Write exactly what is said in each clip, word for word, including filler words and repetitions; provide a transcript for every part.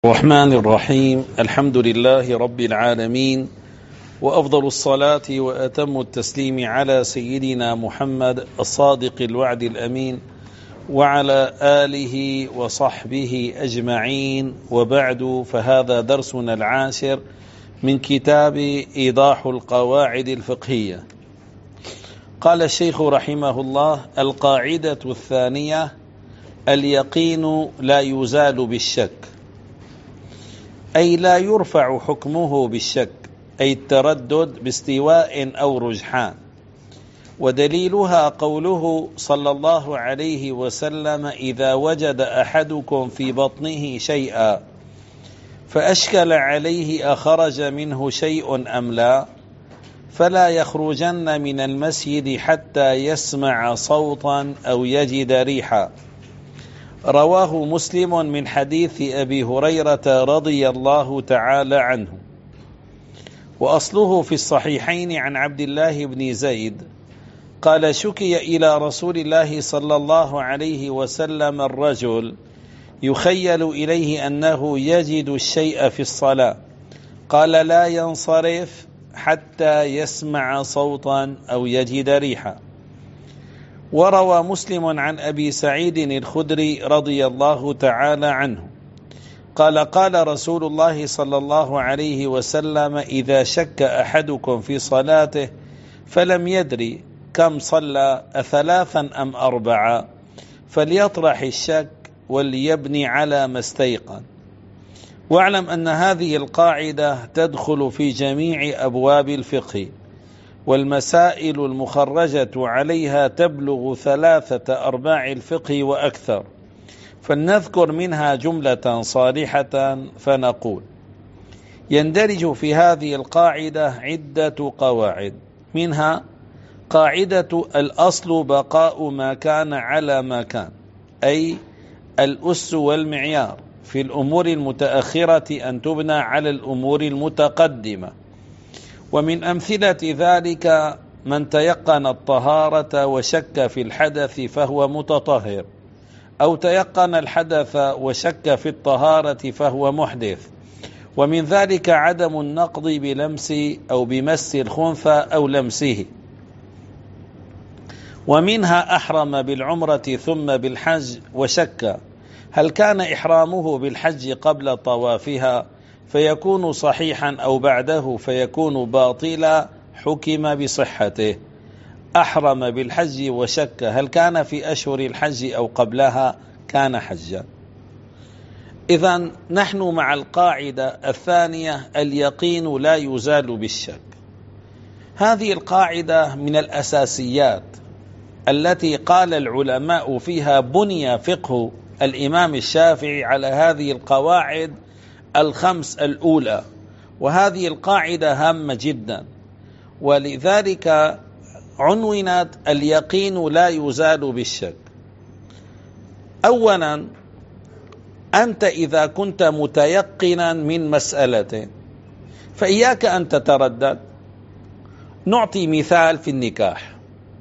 الرحمن الرحيم. الحمد لله رب العالمين، وأفضل الصلاة وأتم التسليم على سيدنا محمد الصادق الوعد الأمين وعلى آله وصحبه أجمعين، وبعد، فهذا درسنا العاشر من كتاب إيضاح القواعد الفقهية. قال الشيخ رحمه الله: القاعدة الثانية: اليقين لا يزال بالشك، أي لا يرفع حكمه بالشك، أي التردد باستواء أو رجحان. ودليلها قوله صلى الله عليه وسلم: إذا وجد أحدكم في بطنه شيئا فأشكل عليه أخرج منه شيء أم لا، فلا يخرجن من المسجد حتى يسمع صوتا أو يجد ريحا. رواه مسلم من حديث أبي هريرة رضي الله تعالى عنه، وأصله في الصحيحين عن عبد الله بن زيد قال: شكي إلى رسول الله صلى الله عليه وسلم الرجل يخيل إليه أنه يجد الشيء في الصلاة، قال: لا ينصرف حتى يسمع صوتا أو يجد ريحا. وروى مسلم عن أبي سعيد الخدري رضي الله تعالى عنه قال: قال رسول الله صلى الله عليه وسلم: إذا شك أحدكم في صلاته فلم يدري كم صلى أثلاثا أم أربعا فليطرح الشك وليبني على ما استيقن. واعلم أن هذه القاعدة تدخل في جميع أبواب الفقه، والمسائل المخرجة عليها تبلغ ثلاثة أرباع الفقه وأكثر، فلنذكر منها جملة صالحة فنقول: يندرج في هذه القاعدة عدة قواعد، منها قاعدة الأصل بقاء ما كان على ما كان، أي الأس والمعيار في الأمور المتأخرة أن تبنى على الأمور المتقدمة. ومن أمثلة ذلك من تيقن الطهارة وشك في الحدث فهو متطهر، أو تيقن الحدث وشك في الطهارة فهو محدث. ومن ذلك عدم النقض بلمس أو بمس الخنثى أو لمسه. ومنها أحرم بالعمرة ثم بالحج وشك هل كان إحرامه بالحج قبل طوافها فيكون صحيحا أو بعده فيكون باطلا، حكم بصحته. أحرم بالحج وشك هل كان في أشهر الحج أو قبلها، كان حجا. إذن نحن مع القاعدة الثانية: اليقين لا يزال بالشك. هذه القاعدة من الأساسيات التي قال العلماء فيها بني فقه الإمام الشافعي على هذه القواعد الخمس الأولى، وهذه القاعدة هامة جدا، ولذلك عنونت اليقين لا يزال بالشك. أولا، أنت إذا كنت متيقنا من مسألة فإياك أن تتردد. نعطي مثال في النكاح.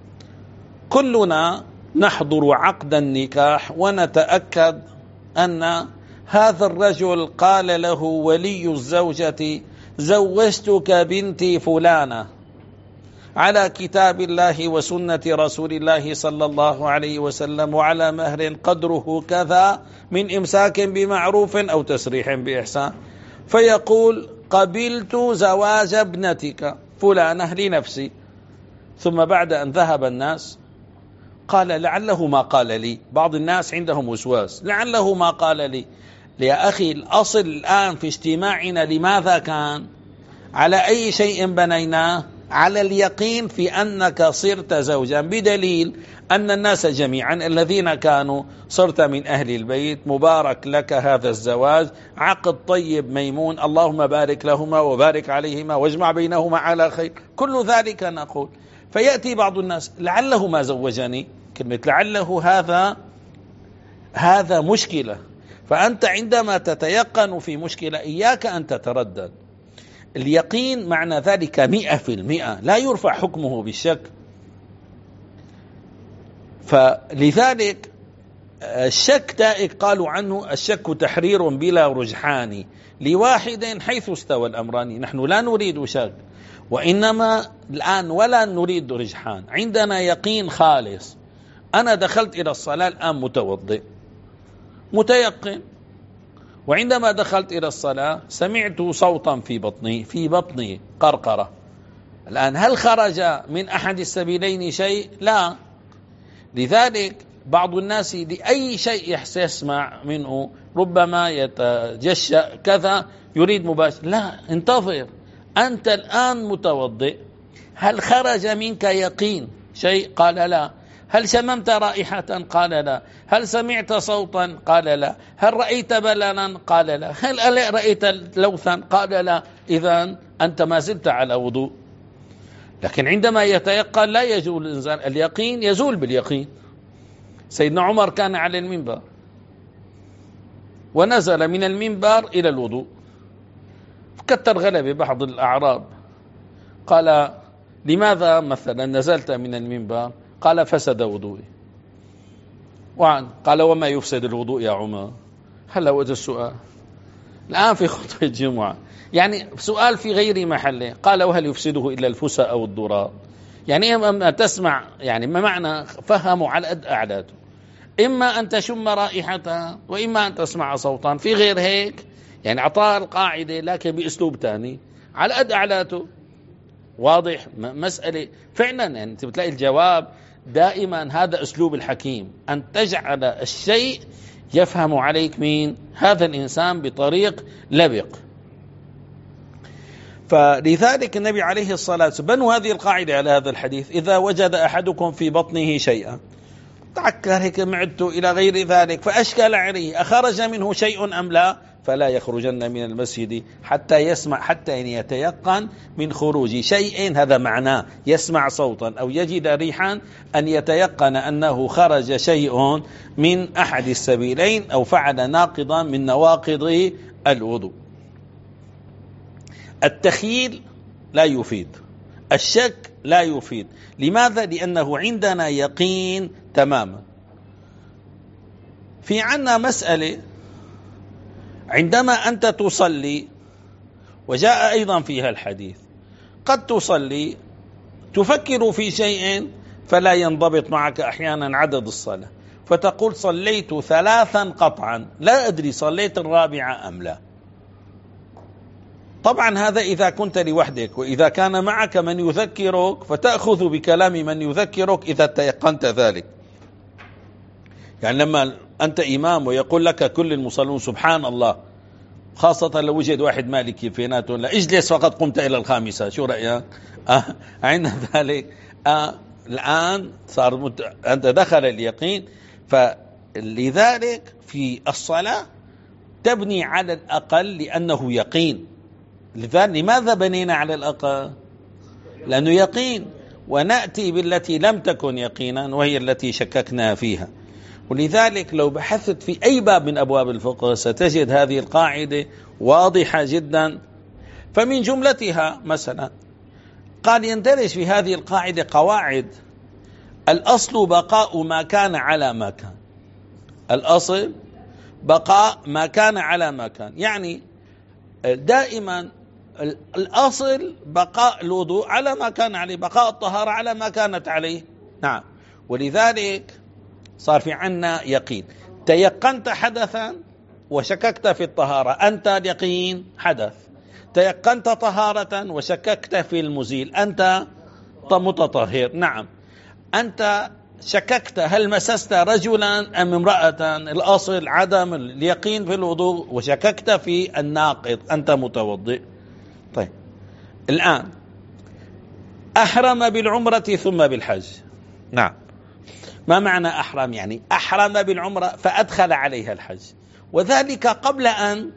كلنا نحضر عقد النكاح ونتأكد أن هذا الرجل قال له ولي الزوجة: زوجتك بنتي فلانة على كتاب الله وسنة رسول الله صلى الله عليه وسلم، وعلى مهر قدره كذا من إمساك بمعروف أو تسريح بإحسان. فيقول: قبلت زواج ابنتك فلانة لنفسي. ثم بعد أن ذهب الناس قال: لعله ما قال لي. بعض الناس عندهم وسواس: لعله ما قال لي. يا أخي، الأصل الآن في اجتماعنا لماذا كان؟ على أي شيء بنيناه؟ على اليقين في أنك صرت زوجا، بدليل أن الناس جميعا الذين كانوا صرت من أهل البيت، مبارك لك هذا الزواج، عقد طيب ميمون، اللهم بارك لهما وبارك عليهما واجمع بينهما على خير، كل ذلك نقول. فيأتي بعض الناس: لعله ما زوجني. كلمة لعله هذا هذا مشكلة. فأنت عندما تتيقن في مشكلة إياك أن تتردد. اليقين معنى ذلك مئة في المئة، لا يرفع حكمه بالشك. فلذلك الشك دائق قالوا عنه الشك تحرير بلا رجحان لواحد حيث استوى الأمران. نحن لا نريد شك، وإنما الآن ولا نريد رجحان، عندنا يقين خالص. أنا دخلت إلى الصلاة الآن متوضئ متيقن، وعندما دخلت إلى الصلاة سمعت صوتا في بطني في بطني قرقرة. الآن هل خرج من أحد السبيلين شيء؟ لا. لذلك بعض الناس لأي شيء يسمع منه ربما يتجشأ كذا يريد مباشر. لا، انتظر، أنت الآن متوضئ، هل خرج منك يقين شيء؟ قال لا. هل شممت رائحة؟ قال لا. هل سمعت صوتا؟ قال لا. هل رأيت بللا؟ قال لا. هل رأيت لوثا؟ قال لا. إذن أنت ما زلت على وضوء. لكن عندما يتيقن لا يزول الإنسان، اليقين يزول باليقين. سيدنا عمر كان على المنبر ونزل من المنبر إلى الوضوء، فكتر غلبه بعض الأعراب، قال لماذا مثلا نزلت من المنبر؟ قال فسد وضوئي. وعن قال وما يفسد الوضوء يا عمر؟ هلا وجه السؤال الآن في خطبة الجمعة، يعني سؤال في غير محله. قال وهل يفسده إلا الفسا أو الضراب؟ يعني إما تسمع، يعني ما معنى فهموا على قد أعلاته، إما أن تشم رائحة وإما أن تسمع صوتا، في غير هيك يعني أعطاه القاعدة لكن بأسلوب تاني على قد أعلاته. واضح مسألة فعلا، يعني أنت بتلاقي الجواب دائما هذا أسلوب الحكيم، أن تجعل الشيء يفهم عليك مين هذا الإنسان بطريق لبق. فلذلك النبي عليه الصلاة والسلام بنوا هذه القاعدة على هذا الحديث: إذا وجد أحدكم في بطنه شيئا، تعكر هيك معدته إلى غير ذلك، فأشكل عليه أخرج منه شيء أم لا، فلا يخرجن من المسجد حتى يسمع، حتى أن يتيقن من خروج شيء، هذا معناه يسمع صوتا أو يجد ريحا، أن يتيقن أنه خرج شيء من أحد السبيلين أو فعل ناقضا من نواقض الوضوء. التخيل لا يفيد، الشك لا يفيد. لماذا؟ لأنه عندنا يقين تماما. في عنا مسألة، عندما أنت تصلي، وجاء أيضا فيها الحديث، قد تصلي تفكر في شيء فلا ينضبط معك أحيانا عدد الصلاة، فتقول صليت ثلاثا قطعا، لا أدري صليت الرابعة أم لا. طبعا هذا إذا كنت لوحدك، وإذا كان معك من يذكرك فتأخذ بكلام من يذكرك إذا تيقنت ذلك. يعني لما أنت إمام ويقول لك كل المصلون سبحان الله، خاصة لو وجد واحد مالكي فيناته، لا اجلس فقد قمت إلى الخامسة، شو رأيك؟ آه عند ذلك آه الآن صار مت... أنت دخل اليقين. فلذلك في الصلاة تبني على الأقل لأنه يقين. لذلك لماذا بنينا على الأقل؟ لأنه يقين، ونأتي بالتي لم تكن يقينا وهي التي شككنا فيها. ولذلك لو بحثت في أي باب من أبواب الفقه ستجد هذه القاعدة واضحة جدا. فمن جملتها مثلا قال يندرج في هذه القاعدة قواعد: الأصل بقاء ما كان على ما كان، الأصل بقاء ما كان على ما كان، يعني دائما الأصل بقاء الوضوء على ما كان عليه، بقاء الطهارة على ما كانت عليه. نعم. ولذلك صار في عنا يقين. تيقنت حدثا وشككت في الطهارة، أنت اليقين حدث. تيقنت طهارة وشككت في المزيل، أنت متطهر. نعم. أنت شككت هل مسست رجلا أم امرأة، الأصل عدم اليقين في الوضوء، وشككت في الناقض، أنت متوضئ. طيب الآن أحرم بالعمرة ثم بالحج. نعم. ما معنى أحرم؟ يعني أحرم بالعمرة فأدخل عليها الحج، وذلك قبل أن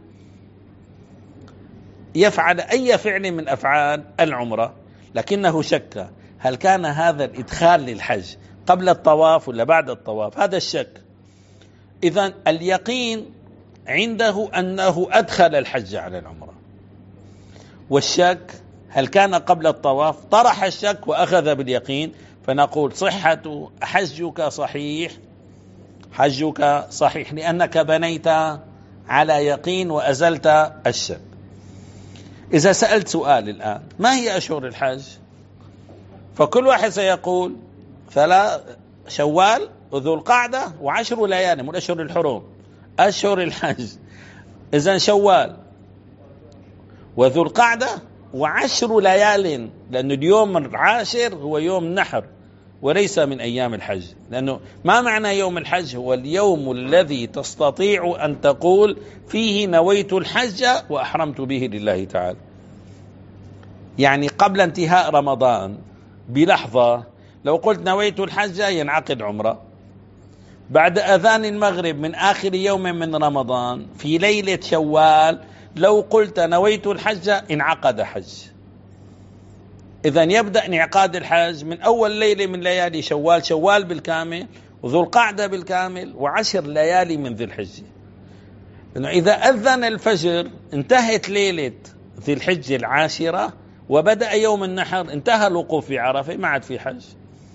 يفعل أي فعل من أفعال العمرة، لكنه شك هل كان هذا الإدخال للحج قبل الطواف ولا بعد الطواف، هذا الشك. إذن اليقين عنده أنه أدخل الحج على العمرة، والشك هل كان قبل الطواف، طرح الشك وأخذ باليقين، فنقول صحة حجك صحيح حجك صحيح، لأنك بنيت على يقين وأزلت الشك. إذا سألت سؤال الآن، ما هي أشهر الحج؟ فكل واحد سيقول فلا شوال وذو القعدة وعشر ليالي من أشهر الحرم، أشهر الحج. إذن شوال وذو القعدة وعشر ليال، لأن اليوم العاشر هو يوم النحر وليس من أيام الحج. لأنه ما معنى يوم الحج؟ هو اليوم الذي تستطيع أن تقول فيه نويت الحج وأحرمت به لله تعالى. يعني قبل انتهاء رمضان بلحظة لو قلت نويت الحج ينعقد عمرة. بعد أذان المغرب من آخر يوم من رمضان في ليلة شوال لو قلت نويت الحج انعقد حج. إذن يبدأ انعقاد الحج من أول ليلة من ليالي شوال، شوال بالكامل وذو القعدة بالكامل وعشر ليالي من ذي الحجة. إنه إذا أذن الفجر انتهت ليلة ذي الحجة العاشرة وبدأ يوم النحر، انتهى الوقوف في عرفة، ما عاد في حج.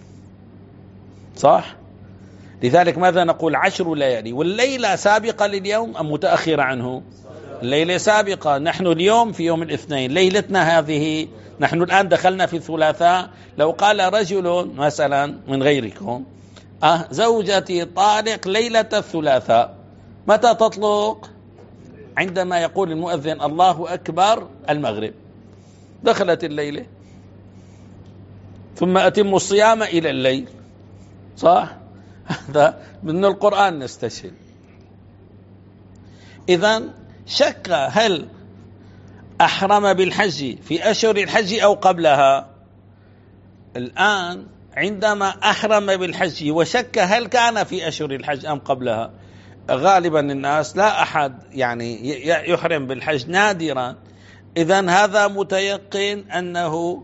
صح؟ لذلك ماذا نقول؟ عشر ليالي. والليلة سابقة لليوم أم متأخرة عنه؟ الليلة سابقة. نحن اليوم في يوم الاثنين، ليلتنا هذه، نحن الآن دخلنا في الثلاثاء. لو قال رجل مثلا من غيركم أه زوجتي طالق ليلة الثلاثاء، متى تطلق؟ عندما يقول المؤذن الله أكبر المغرب، دخلت الليلة. ثم أتم الصيام إلى الليل. صح؟ هذا من القرآن نستشهد. إذن شك هل أحرم بالحج في أشهر الحج أو قبلها. الآن عندما أحرم بالحج وشك هل كان في أشهر الحج أم قبلها، غالبا الناس لا أحد يعني يحرم بالحج، نادرا. إذن هذا متيقن أنه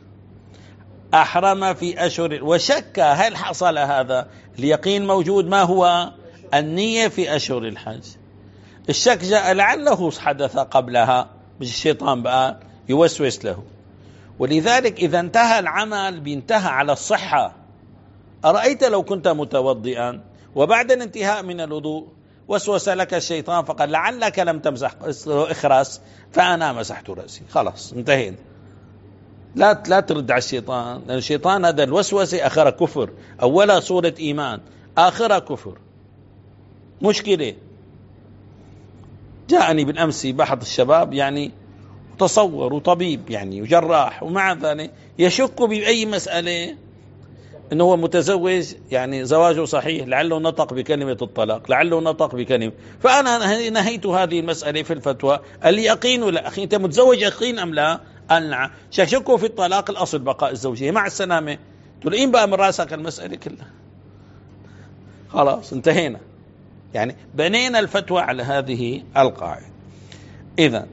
أحرم في أشهر، وشك هل حصل هذا. اليقين موجود، ما هو؟ النية في أشهر الحج. الشك جاء لعله حدث قبلها، مش الشيطان بقى يوسوس له. ولذلك إذا انتهى العمل بينتهى على الصحة. أرأيت لو كنت متوضئا وبعد الانتهاء من الوضوء وسوس لك الشيطان فقال لعلك لم تمسح اخرس، فأنا مسحت رأسي، خلاص انتهينا. لا لا ترد على الشيطان، لأن الشيطان هذا الوسوسة آخر كفر، أولها صورة إيمان آخر كفر. مشكلة. جاءني بالأمس بعض الشباب يعني تصور وطبيب يعني وجراح، ومع ذلك يشك بأي مسألة إنه هو متزوج، يعني زواجه صحيح، لعله نطق بكلمة الطلاق، لعله نطق بكلمة. فأنا نهيت هذه المسألة في الفتوى اليقين ولا أخي أنت متزوج يقين أم لا؟ أنعم. شكوا في الطلاق، الأصل بقاء الزوجية، مع السلامة. تلقين بقى من راسك المسألة كلها، خلاص انتهينا. يعني بنينا الفتوى على هذه القاعدة. إذا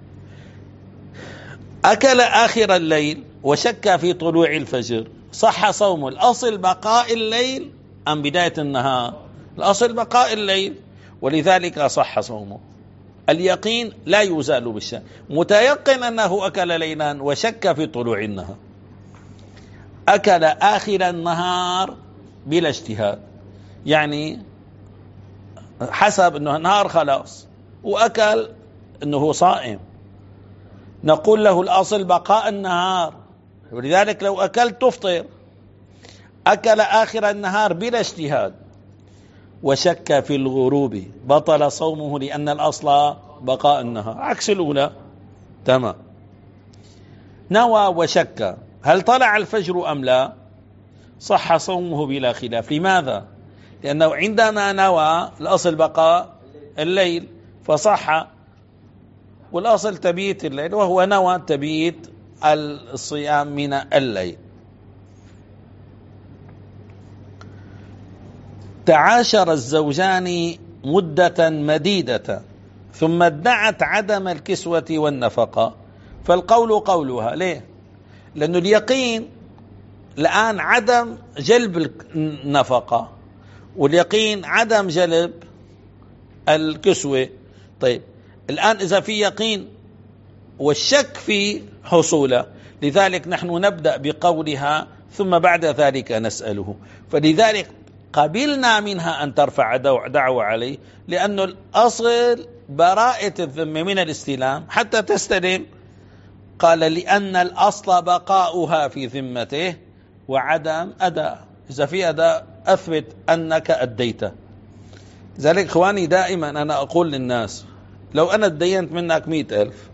أكل آخر الليل وشك في طلوع الفجر، صح صومه. الأصل بقاء الليل أم بداية النهار؟ الأصل بقاء الليل، ولذلك صح صومه. اليقين لا يزال بالشك. متيقن أنه أكل ليلا وشك في طلوع النهار. أكل آخر النهار بلا اجتهاد، يعني حسب أنه النهار خلاص وأكل أنه صائم، نقول له الأصل بقاء النهار، ولذلك لو أكلت تفطر. أكل آخر النهار بلا اجتهاد وشك في الغروب، بطل صومه لأن الأصل بقاء النهار، عكس الأولى. تمام. نوى وشك هل طلع الفجر أم لا، صح صومه بلا خلاف. لماذا؟ لأنه عندما نوى الأصل بقاء الليل فصح، والأصل تبييت الليل، وهو نوى تبييت الصيام من الليل. تعاشر الزوجان مدة مديدة ثم ادعت عدم الكسوة والنفقة، فالقول قولها. ليه؟ لأنه اليقين الآن عدم جلب النفقة، واليقين عدم جلب الكسوة. طيب الآن إذا في يقين والشك في حصوله، لذلك نحن نبدأ بقولها ثم بعد ذلك نسأله. فلذلك قبلنا منها أن ترفع دعوة عليه، لأن الأصل براءة الذمة من الاستلام حتى تستلم. قال لأن الأصل بقاؤها في ذمته وعدم أداء. إذا في أداء أثبت أنك أديته. ذلك إخواني دائما أنا أقول للناس لو أنا ادينت منك مئة ألف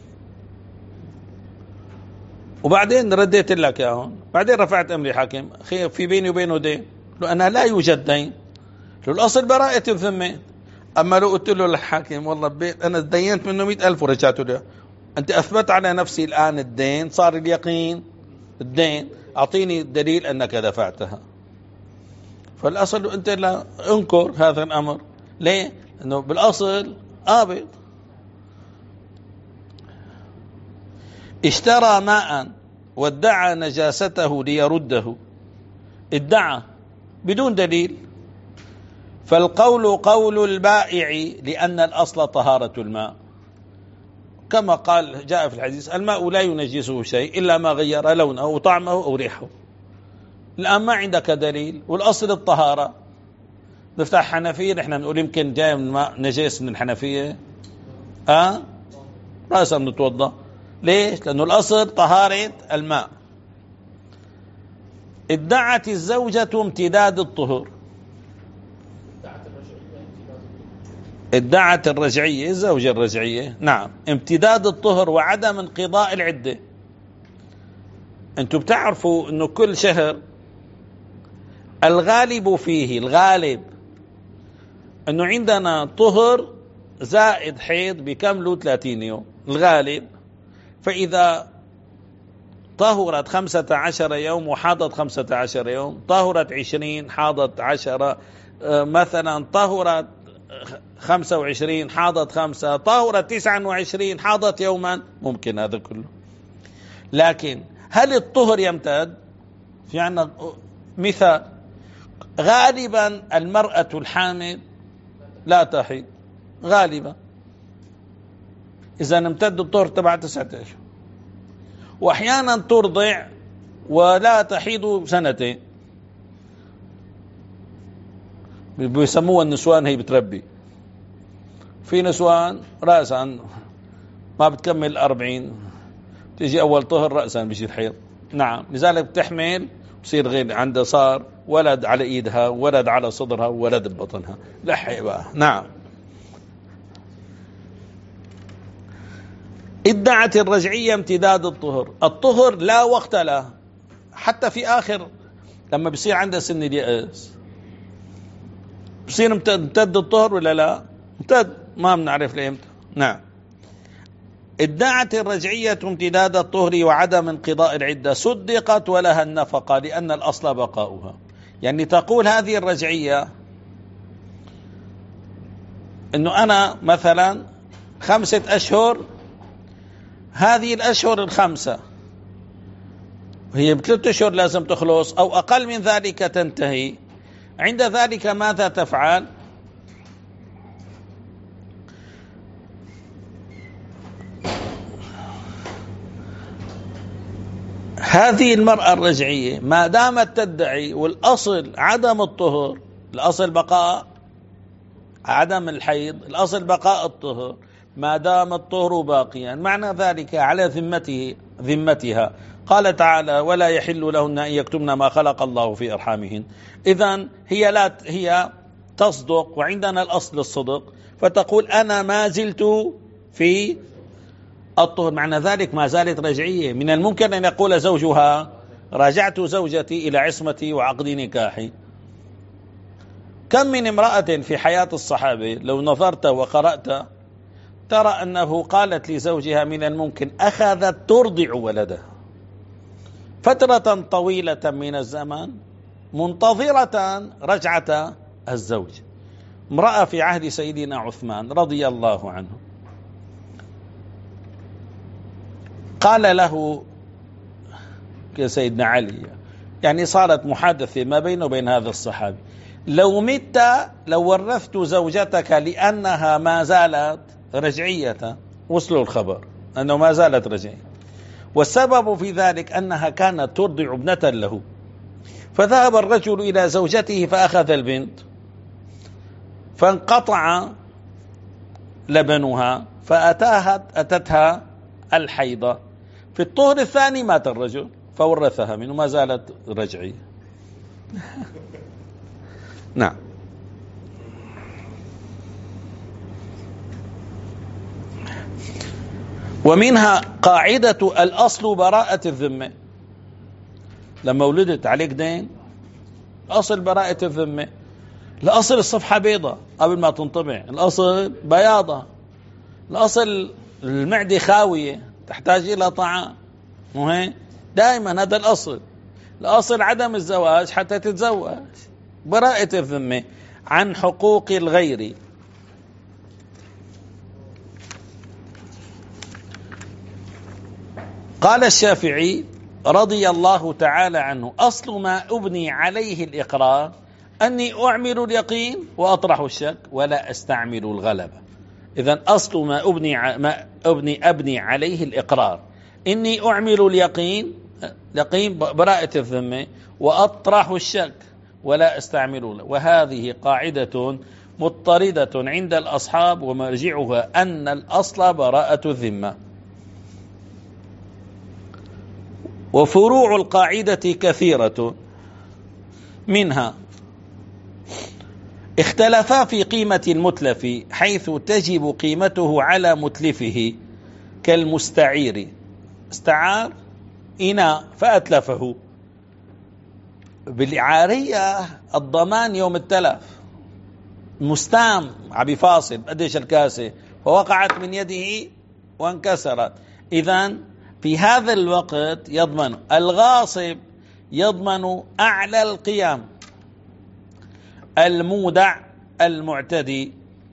وبعدين رديت لك يا هون، بعدين رفعت أمري حاكم، في بيني وبينه دين، لو أنا لا يوجد دين، لو الأصل براءة الذمة. أما لو قلت له الحاكم والله بيت أنا دينت منه مئة ألف ورجعته له، أنت أثبت على نفسي الآن الدين، صار اليقين الدين، أعطيني دليل أنك دفعتها. فالأصل أنت لا انكر هذا الأمر. ليه؟ لأنه بالأصل قابض. اشترى ماء وادعى نجاسته ليرده، ادعى بدون دليل، فالقول قول البائع لأن الأصل طهارة الماء، كما قال جاء في الحديث الماء لا ينجسه شيء إلا ما غير لونه أو طعمه أو ريحه. الآن ما عندك دليل والأصل الطهارة. نفتح حنفية نحن نقول يمكن جاي من ماء نجس من الحنفية، أه؟ رأسا نتوضأ. ليش؟ لأنه الأصل طهارة الماء. ادعت الزوجة امتداد الطهر، ادعت الرجعية الزوجة الرجعية نعم امتداد الطهر وعدم انقضاء العدة. انتم بتعرفوا انه كل شهر الغالب فيه الغالب انه عندنا طهر زائد حيض بكملوا ثلاثين يوم الغالب. فإذا طهرت خمسة عشر يوم وحاضت خمسة عشر يوم، طهرت عشرين حاضت عشرة، مثلا طهرت خمسة وعشرين حاضت خمسة، طهرت تسعة وعشرين حاضت يوما، ممكن هذا كله. لكن هل الطهر يمتد؟ في عندنا مثال، غالبا المرأة الحامل لا تحيض غالبا، إذا امتد الطهر تبع تسعة أشهر، وأحيانا ترضع ولا تحيض سنتين، بيسموها النسوان هي بتربي. في نسوان رأسا ما بتكمل أربعين تيجي أول طهر رأسا بيصير حيض. نعم لذلك بتحمل بصير غير عندها صار ولد على إيدها ولد على صدرها ولد ببطنها لحق بقى. نعم ادعت الرجعية امتداد الطهر. الطهر لا وقت له، حتى في آخر لما بيصير عندها سن اليأس بصير امتد الطهر ولا لا؟ امتد، ما بنعرف ليه امتى. نعم ادعت الرجعية امتداد الطهر وعدم انقضاء العدة، صدقت ولها النفقة لأن الأصل بقاؤها. يعني تقول هذه الرجعية انه انا مثلا خمسة اشهر، هذه الاشهر الخمسة هي بثلاث اشهر لازم تخلص او اقل من ذلك تنتهي. عند ذلك ماذا تفعل؟ هذه المرأة الرجعية ما دامت تدعي والأصل عدم الطهر، الأصل بقاء عدم الحيض، الأصل بقاء الطهر، ما دام الطهر باقيا معنى ذلك على ذمته ذمتها. قال تعالى ولا يحل لهن أن يكتمن ما خلق الله في أرحامهن. إذن هي لا هي تصدق وعندنا الأصل الصدق، فتقول أنا ما زلت في الطهر، معنى ذلك ما زالت رجعية. من الممكن أن يقول زوجها راجعت زوجتي إلى عصمتي وعقد نكاحي. كم من امرأة في حياة الصحابة لو نظرت وقرأت ترى أنه قالت لزوجها من الممكن أخذت ترضع ولدها فترة طويلة من الزمان منتظرة رجعة الزوج. امرأة في عهد سيدنا عثمان رضي الله عنه قال له سيدنا علي، يعني صارت محادثة ما بينه وبين هذا الصحابي، لو مت لو ورثت زوجتك لأنها ما زالت رجعية. وصلوا الخبر أنه ما زالت رجعية، والسبب في ذلك أنها كانت ترضع ابنة له، فذهب الرجل إلى زوجته فأخذ البنت، فانقطع لبنها، فأتاها أتتها الحيضة. في الطهر الثاني مات الرجل فورثها منه، ما زالت رجعية. نعم. ومنها قاعدة الأصل براءة الذمة. لما ولدت عليك دين، الأصل براءة الذمة. الأصل الصفحة بيضة قبل ما تنطبع، الأصل بياضة، الأصل المعدة خاوية تحتاج إلى طعام، مو هيك؟ دائما هذا الأصل. الأصل عدم الزواج حتى تتزوج. براءة الذمة عن حقوق الغير. قال الشافعي رضي الله تعالى عنه: أصل ما أبني عليه الإقرار أني أعمل اليقين وأطرح الشك ولا أستعمل الغلبة. إذن أصل ما أبني ما أبني أبني عليه الإقرار إني أعمل اليقين، يقين براءة الذمة، وأطرح الشك ولا أستعمل. وهذه قاعدة مضطردة عند الأصحاب، ومرجعها أن الأصل براءة الذمة. وفروع القاعدة كثيرة، منها اختلفا في قيمة المتلف حيث تجب قيمته على متلفه، كالمستعير استعار إناء فأتلفه، بالإعارية الضمان يوم التلف. مستام عبي فاصل قديش الكاسة فوقعت من يده وانكسرت، إذن في هذا الوقت يضمن. الغاصب يضمن أعلى القيام، المودع المعتدي.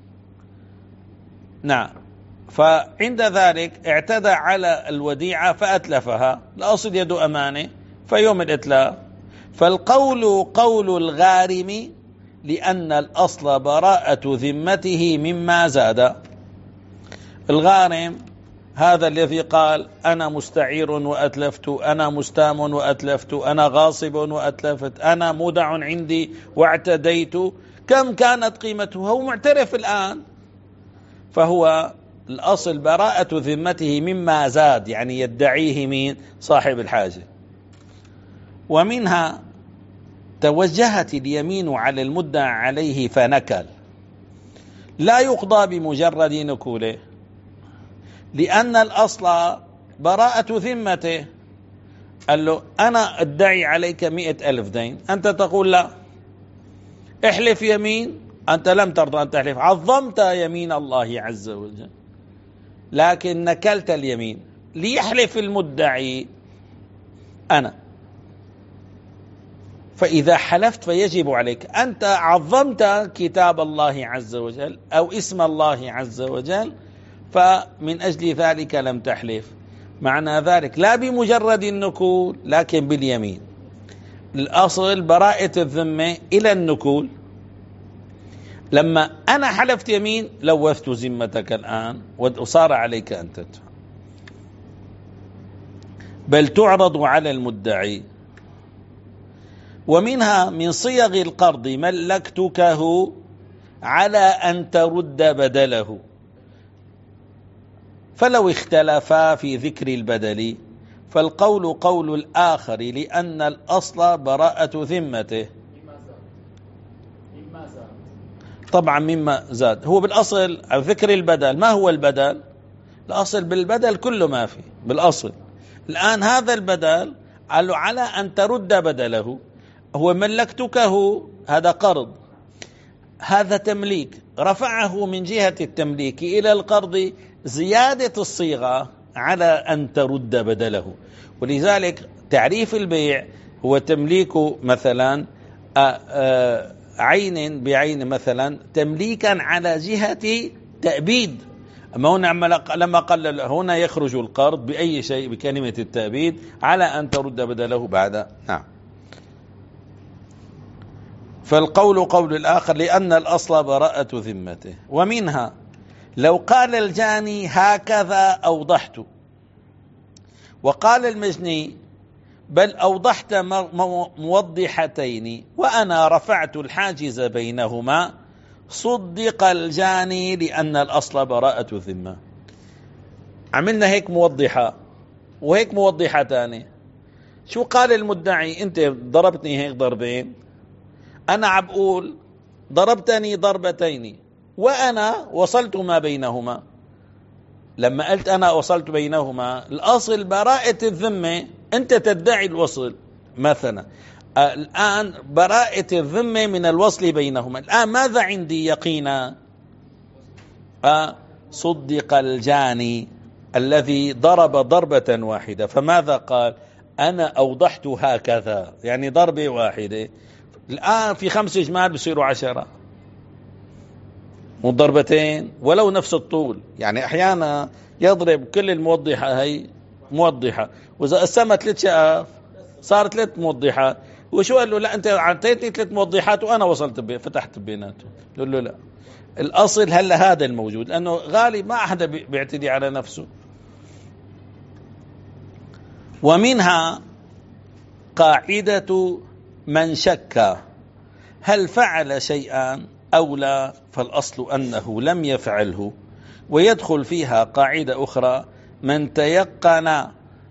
نعم. فعند ذلك اعتدى على الوديعة فأتلفها، الأصل يد أمانة فيوم الإتلاف. فالقول قول الغارم، لأن الأصل براءة ذمته مما زاد. الغارم هذا الذي قال أنا مستعير وأتلفت، أنا مستام وأتلفت، أنا غاصب وأتلفت، أنا مودع عندي واعتديت، كم كانت قيمته؟ هو معترف الآن، فهو الأصل براءة ذمته مما زاد، يعني يدعيه من صاحب الحاجة. ومنها توجهت اليمين على المدعى عليه فنكل، لا يقضى بمجرد نكوله، لأن الأصل براءة ذمته. قال له أنا أدعي عليك مئة ألف دين، أنت تقول لا، احلف يمين، أنت لم ترضى أن تحلف، عظمت يمين الله عز وجل، لكن نكلت اليمين. ليحلف المدعي أنا، فإذا حلفت فيجب عليك، أنت عظمت كتاب الله عز وجل أو اسم الله عز وجل، فمن أجل ذلك لم تحلف. معنى ذلك لا بمجرد النكول لكن باليمين. الأصل براءة الذمة إلى النكول. لما أنا حلفت يمين لوثت ذمتك الآن وصار عليك أن تدفع، بل تعرض على المدعي. ومنها من صيغ القرض ملكتكه على أن ترد بدله، فلو اختلفا في ذكر البدل فالقول قول الآخر، لأن الأصل براءة ذمته. طبعا مما زاد هو بالأصل ذكر البدل. ما هو البدل؟ الأصل بالبدل كل ما فيه بالأصل. الآن هذا البدل قالوا على أن ترد بدله. هو ملكتكه هذا قرض، هذا تمليك، رفعه من جهة التمليك إلى القرض، زيادة الصيغة على أن ترد بدله. ولذلك تعريف البيع هو تمليك مثلا عين بعين، مثلا تمليكا على جهة تأبيد. أما هنا لما قال هنا يخرج القرض بأي شيء بكلمة التأبيد على أن ترد بدله بعد. نعم. فالقول قول الآخر، لأن الأصل براءة ذمته. ومنها لو قال الجاني هكذا أوضحت، وقال المجني بل أوضحت موضحتين وأنا رفعت الحاجز بينهما صدق الجاني لأن الأصل براءة الذمة. عملنا هيك موضحة وهيك موضحة تاني. شو قال المدعي؟ أنت ضربتني هيك ضربين، أنا عم بقول ضربتني ضربتين وأنا وصلت ما بينهما. لما قلت أنا وصلت بينهما الأصل براءة الذمة، أنت تدعي الوصل مثلا، الآن براءة الذمة من الوصل بينهما. الآن ماذا عندي يقينا؟ صدق الجاني الذي ضرب ضربة واحدة. فماذا قال؟ أنا أوضحت هكذا، يعني ضربة واحدة. الآن في خمس جمال بصيروا عشرة، وضربتين ولو نفس الطول. يعني أحيانا يضرب كل الموضحة هي موضحة، وإذا قسمت ثلاث شقف صار ثلاث موضحات. وشو قال له؟ لا أنت عطيتني ثلاث موضحات وأنا وصلت بي فتحت بيناتهم. قال له لا، الأصل هلا هذا الموجود، لأنه غالب ما أحد بيعتدي على نفسه. ومنها قاعدة من شك هل فعل شيئا أو لا فالأصل أنه لم يفعله. ويدخل فيها قاعدة أخرى: من تيقن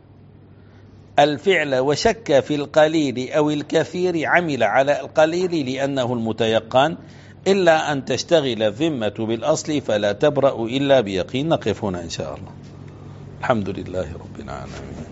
الفعل وشك في القليل أو الكثير عمل على القليل لأنه المتيقن، إلا أن تشتغل الذمة بالأصل فلا تبرأ إلا بيقين. نقف هنا إن شاء الله. الحمد لله رب العالمين.